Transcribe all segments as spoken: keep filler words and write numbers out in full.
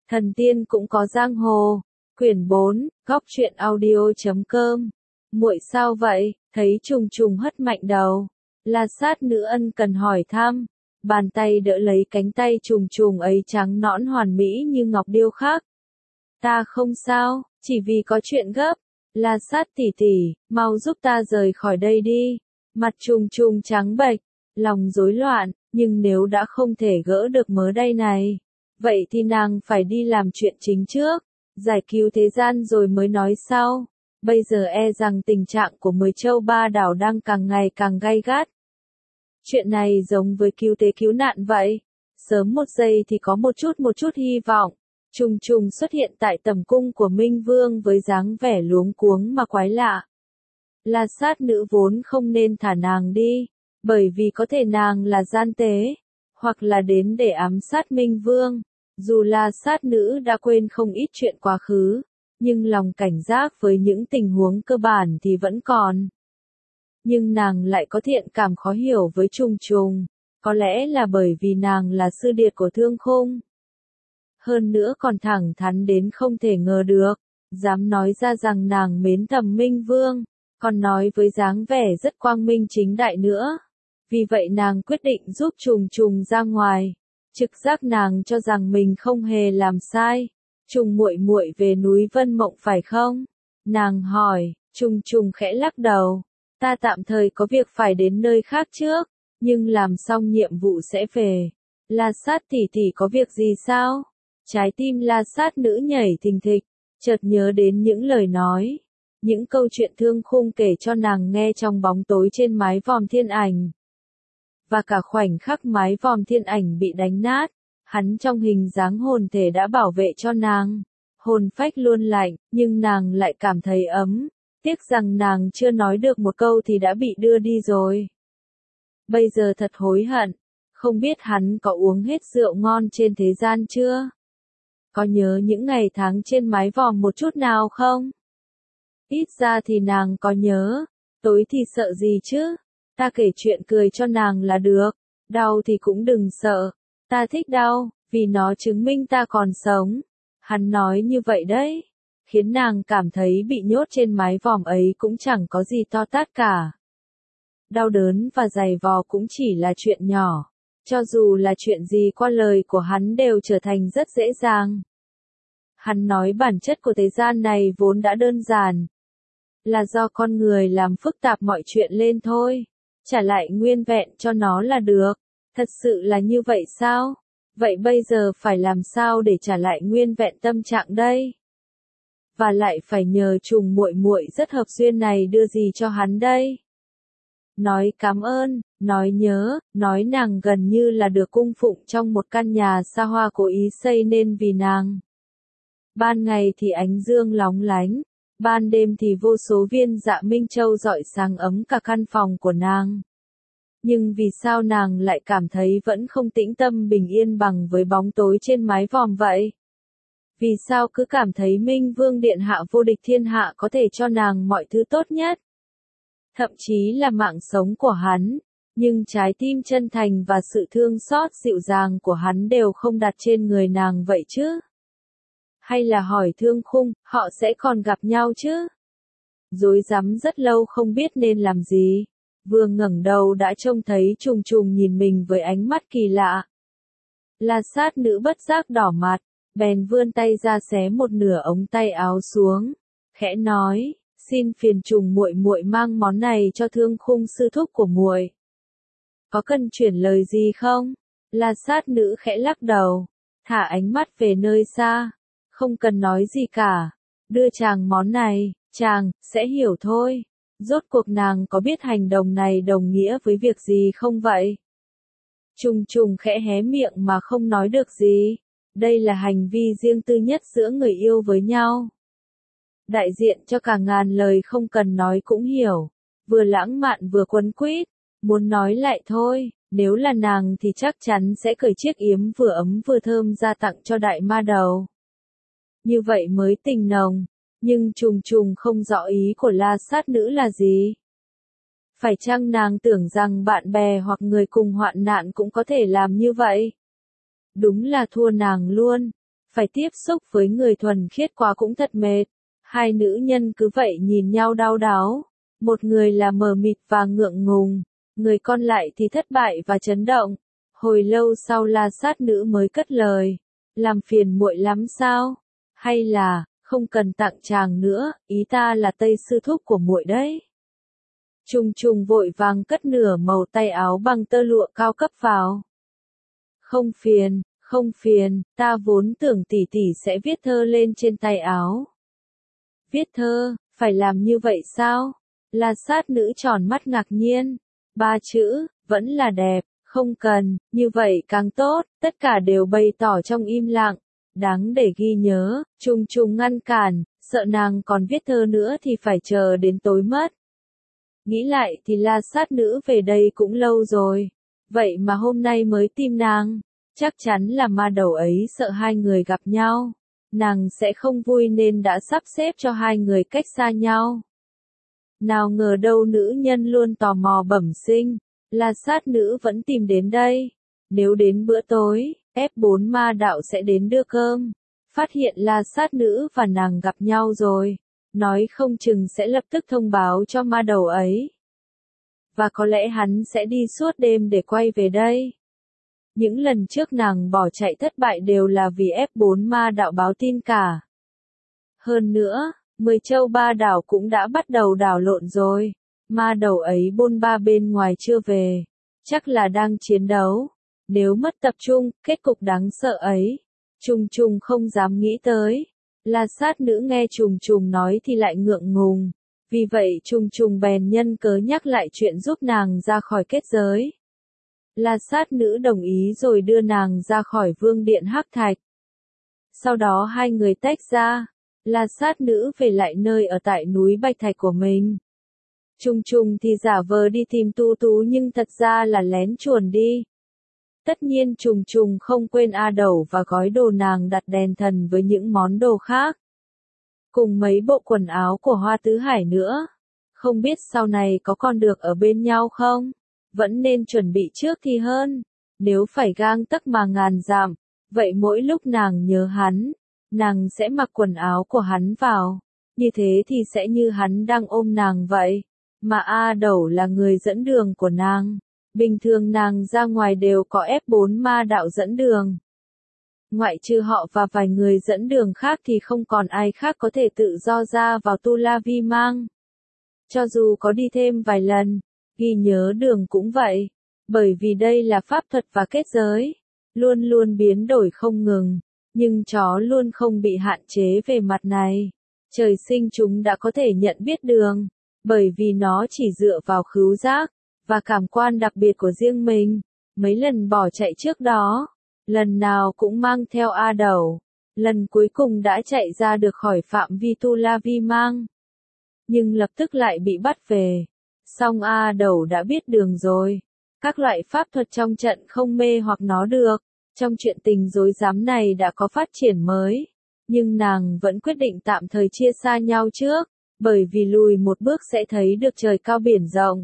Thần tiên cũng có giang hồ. Quyển bốn, góc truyện audio chấm com. Muội sao vậy? Thấy Trùng Trùng hất mạnh đầu. La Sát nữ ân cần hỏi thăm. Bàn tay đỡ lấy cánh tay Trùng Trùng ấy trắng nõn hoàn mỹ như ngọc điêu khắc. Ta không sao, chỉ vì có chuyện gấp. La Sát tỷ tỷ, mau giúp ta rời khỏi đây đi. Mặt Trùng Trùng trắng bệch, lòng rối loạn, nhưng nếu đã không thể gỡ được mớ đay này, vậy thì nàng phải đi làm chuyện chính trước, giải cứu thế gian rồi mới nói sau. Bây giờ e rằng tình trạng của mười châu ba đảo đang càng ngày càng gay gắt. Chuyện này giống với cứu tế cứu nạn vậy. Sớm một giây thì có một chút một chút hy vọng. Trùng Trùng xuất hiện tại tầm cung của Minh Vương với dáng vẻ luống cuống mà quái lạ. La Sát nữ vốn không nên thả nàng đi, bởi vì có thể nàng là gian tế, hoặc là đến để ám sát Minh Vương. Dù La Sát nữ đã quên không ít chuyện quá khứ, nhưng lòng cảnh giác với những tình huống cơ bản thì vẫn còn. Nhưng nàng lại có thiện cảm khó hiểu với Trùng Trùng, có lẽ là bởi vì nàng là sư điệt của Thương Khung. Hơn nữa còn thẳng thắn đến không thể ngờ được, dám nói ra rằng nàng mến thầm Minh Vương, còn nói với dáng vẻ rất quang minh chính đại nữa. Vì vậy nàng quyết định giúp Trùng Trùng ra ngoài. Trực giác nàng cho rằng mình không hề làm sai. Trùng muội muội về núi Vân Mộng phải không? Nàng hỏi. Trùng Trùng khẽ lắc đầu. Ta tạm thời có việc phải đến nơi khác trước, nhưng làm xong nhiệm vụ sẽ về. La Sát tỷ tỷ có việc gì sao? Trái tim La Sát nữ nhảy thình thịch, chợt nhớ đến những lời nói, những câu chuyện Thương Khung kể cho nàng nghe trong bóng tối trên mái vòm thiên ảnh. Và cả khoảnh khắc mái vòm thiên ảnh bị đánh nát, hắn trong hình dáng hồn thể đã bảo vệ cho nàng. Hồn phách luôn lạnh, nhưng nàng lại cảm thấy ấm. Tiếc rằng nàng chưa nói được một câu thì đã bị đưa đi rồi. Bây giờ thật hối hận, không biết hắn có uống hết rượu ngon trên thế gian chưa? Có nhớ những ngày tháng trên mái vòm một chút nào không? Ít ra thì nàng có nhớ, tối thì sợ gì chứ? Ta kể chuyện cười cho nàng là được, đau thì cũng đừng sợ, ta thích đau, vì nó chứng minh ta còn sống. Hắn nói như vậy đấy, khiến nàng cảm thấy bị nhốt trên mái vòm ấy cũng chẳng có gì to tát cả. Đau đớn và giày vò cũng chỉ là chuyện nhỏ, cho dù là chuyện gì qua lời của hắn đều trở thành rất dễ dàng. Hắn nói bản chất của thế gian này vốn đã đơn giản, là do con người làm phức tạp mọi chuyện lên thôi. Trả lại nguyên vẹn cho nó là được. Thật sự là như vậy sao? Vậy bây giờ phải làm sao để trả lại nguyên vẹn tâm trạng đây? Và lại phải nhờ Trùng muội muội rất hợp duyên này đưa gì cho hắn đây? Nói cảm ơn, nói nhớ, nói nàng gần như là được cung phụng trong một căn nhà xa hoa cố ý xây nên vì nàng. Ban ngày thì ánh dương lóng lánh, ban đêm thì vô số viên dạ minh châu rọi sáng ấm cả căn phòng của nàng. Nhưng vì sao nàng lại cảm thấy vẫn không tĩnh tâm bình yên bằng với bóng tối trên mái vòm vậy? Vì sao cứ cảm thấy Minh Vương Điện Hạ vô địch thiên hạ có thể cho nàng mọi thứ tốt nhất? Thậm chí là mạng sống của hắn, nhưng trái tim chân thành và sự thương xót dịu dàng của hắn đều không đặt trên người nàng vậy chứ? Hay là hỏi Thương Khung, họ sẽ còn gặp nhau chứ? Rối rắm rất lâu không biết nên làm gì. Vừa ngẩng đầu đã trông thấy Trùng Trùng nhìn mình với ánh mắt kỳ lạ. La Sát nữ bất giác đỏ mặt, bèn vươn tay ra xé một nửa ống tay áo xuống, khẽ nói, xin phiền Trùng muội muội mang món này cho Thương Khung sư thúc của muội. Có cần chuyển lời gì không? La Sát nữ khẽ lắc đầu, thả ánh mắt về nơi xa, không cần nói gì cả, đưa chàng món này, chàng sẽ hiểu thôi. Rốt cuộc nàng có biết hành động này đồng nghĩa với việc gì không vậy? Trùng Trùng khẽ hé miệng mà không nói được gì. Đây là hành vi riêng tư nhất giữa người yêu với nhau. Đại diện cho cả ngàn lời không cần nói cũng hiểu. Vừa lãng mạn vừa quấn quýt. Muốn nói lại thôi, nếu là nàng thì chắc chắn sẽ cởi chiếc yếm vừa ấm vừa thơm ra tặng cho đại ma đầu. Như vậy mới tình nồng. Nhưng Trùng Trùng không rõ ý của La Sát nữ là gì. Phải chăng nàng tưởng rằng bạn bè hoặc người cùng hoạn nạn cũng có thể làm như vậy? Đúng là thua nàng luôn. phải tiếp xúc với người thuần khiết quá cũng thật mệt. Hai nữ nhân cứ vậy nhìn nhau đau đáu, một người là mờ mịt và ngượng ngùng, người còn lại thì thất bại và chấn động. Hồi lâu sau La Sát nữ mới cất lời, làm phiền muội lắm sao? Hay là, không cần tặng chàng nữa, ý ta là Tây sư thúc của muội đấy. Trung Trung vội vàng cất nửa màu tay áo bằng tơ lụa cao cấp vào. Không phiền, không phiền, ta vốn tưởng tỷ tỷ sẽ viết thơ lên trên tay áo. Viết thơ, phải làm như vậy sao? La Sát nữ tròn mắt ngạc nhiên. Ba chữ, vẫn là đẹp, không cần, như vậy càng tốt, tất cả đều bày tỏ trong im lặng. Đáng để ghi nhớ, Trung Trung ngăn cản, sợ nàng còn viết thơ nữa thì phải chờ đến tối mất. Nghĩ lại thì La Sát nữ về đây cũng lâu rồi, vậy mà hôm nay mới tìm nàng, chắc chắn là ma đầu ấy sợ hai người gặp nhau, nàng sẽ không vui nên đã sắp xếp cho hai người cách xa nhau. Nào ngờ đâu nữ nhân luôn tò mò bẩm sinh, La Sát nữ vẫn tìm đến đây, nếu đến bữa tối, ép bốn ma đạo sẽ đến đưa cơm, phát hiện La Sát nữ và nàng gặp nhau rồi. Nói không chừng sẽ lập tức thông báo cho ma đầu ấy. Và có lẽ hắn sẽ đi suốt đêm để quay về đây. Những lần trước nàng bỏ chạy thất bại đều là vì ép bốn ma đạo báo tin cả. Hơn nữa, mười châu ba đảo cũng đã bắt đầu đảo lộn rồi. Ma đầu ấy bôn ba bên ngoài chưa về. Chắc là đang chiến đấu. Nếu mất tập trung, kết cục đáng sợ ấy. Trung Trung không dám nghĩ tới. La Sát nữ nghe Trùng Trùng nói thì lại ngượng ngùng, vì vậy Trùng Trùng bèn nhân cớ nhắc lại chuyện giúp nàng ra khỏi kết giới. La Sát nữ đồng ý rồi đưa nàng ra khỏi vương điện Hắc Thạch. Sau đó hai người tách ra, La Sát nữ về lại nơi ở tại núi Bạch Thạch của mình. Trùng Trùng thì giả vờ đi tìm Tu Tú nhưng thật ra là lén chuồn đi. Tất nhiên Trùng Trùng không quên A Đẩu và gói đồ nàng đặt đèn thần với những món đồ khác. Cùng mấy bộ quần áo của Hoa Tứ Hải nữa. Không biết sau này có còn được ở bên nhau không? Vẫn nên chuẩn bị trước thì hơn. Nếu phải gang tấc mà ngàn dặm, vậy mỗi lúc nàng nhớ hắn, nàng sẽ mặc quần áo của hắn vào. Như thế thì sẽ như hắn đang ôm nàng vậy. Mà A Đẩu là người dẫn đường của nàng. Bình thường nàng ra ngoài đều có ép bốn ma đạo dẫn đường. Ngoại trừ họ và vài người dẫn đường khác thì không còn ai khác có thể tự do ra vào Tu La Vi Mang. Cho dù có đi thêm vài lần, ghi nhớ đường cũng vậy. Bởi vì đây là pháp thuật và kết giới. Luôn luôn biến đổi không ngừng. Nhưng chó luôn không bị hạn chế về mặt này. Trời sinh chúng đã có thể nhận biết đường. Bởi vì nó chỉ dựa vào khứu giác và cảm quan đặc biệt của riêng mình. Mấy lần bỏ chạy trước đó, lần nào cũng mang theo A Đẩu, lần cuối cùng đã chạy ra được khỏi phạm vi Tu La Vi Mang. Nhưng lập tức lại bị bắt về. Song A Đẩu đã biết đường rồi. Các loại pháp thuật trong trận không mê hoặc nó được. Trong chuyện tình rối rắm này đã có phát triển mới. Nhưng nàng vẫn quyết định tạm thời chia xa nhau trước, bởi vì lùi một bước sẽ thấy được trời cao biển rộng.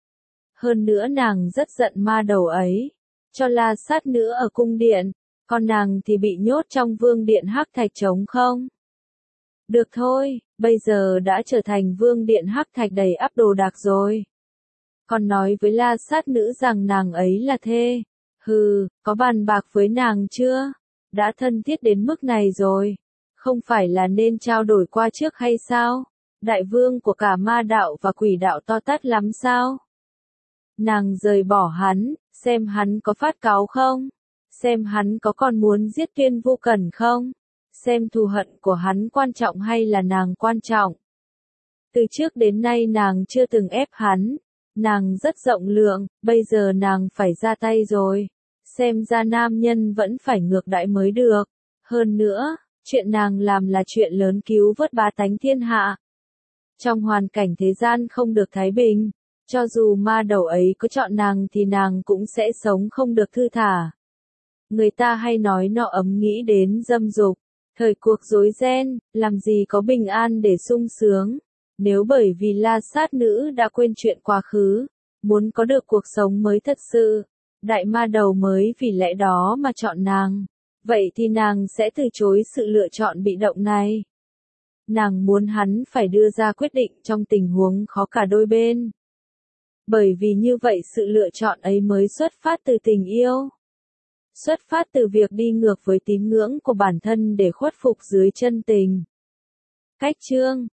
Hơn nữa nàng rất giận ma đầu ấy, cho La Sát nữ ở cung điện, còn nàng thì bị nhốt trong vương điện Hắc Thạch trống không. Được thôi, bây giờ đã trở thành vương điện Hắc Thạch đầy ắp đồ đạc rồi. Còn nói với La Sát nữ rằng nàng ấy là thê. Hừ, có bàn bạc với nàng chưa? Đã thân thiết đến mức này rồi. Không phải là nên trao đổi qua trước hay sao? Đại vương của cả ma đạo và quỷ đạo to tát lắm sao? Nàng rời bỏ hắn, xem hắn có phát cáu không? Xem hắn có còn muốn giết Tuyên Vô Cẩn không? Xem thù hận của hắn quan trọng hay là nàng quan trọng? Từ trước đến nay nàng chưa từng ép hắn. Nàng rất rộng lượng, bây giờ nàng phải ra tay rồi. Xem ra nam nhân vẫn phải ngược đãi mới được. Hơn nữa, chuyện nàng làm là chuyện lớn cứu vớt bá tánh thiên hạ. Trong hoàn cảnh thế gian không được thái bình, cho dù ma đầu ấy có chọn nàng thì nàng cũng sẽ sống không được thư thả. Người ta hay nói nọ ấm nghĩ đến dâm dục, thời cuộc rối ren, làm gì có bình an để sung sướng. Nếu bởi vì La Sát nữ đã quên chuyện quá khứ, muốn có được cuộc sống mới thật sự, đại ma đầu mới vì lẽ đó mà chọn nàng. Vậy thì nàng sẽ từ chối sự lựa chọn bị động này. Nàng muốn hắn phải đưa ra quyết định trong tình huống khó cả đôi bên. Bởi vì như vậy sự lựa chọn ấy mới xuất phát từ tình yêu. Xuất phát từ việc đi ngược với tín ngưỡng của bản thân để khuất phục dưới chân tình. Cách chương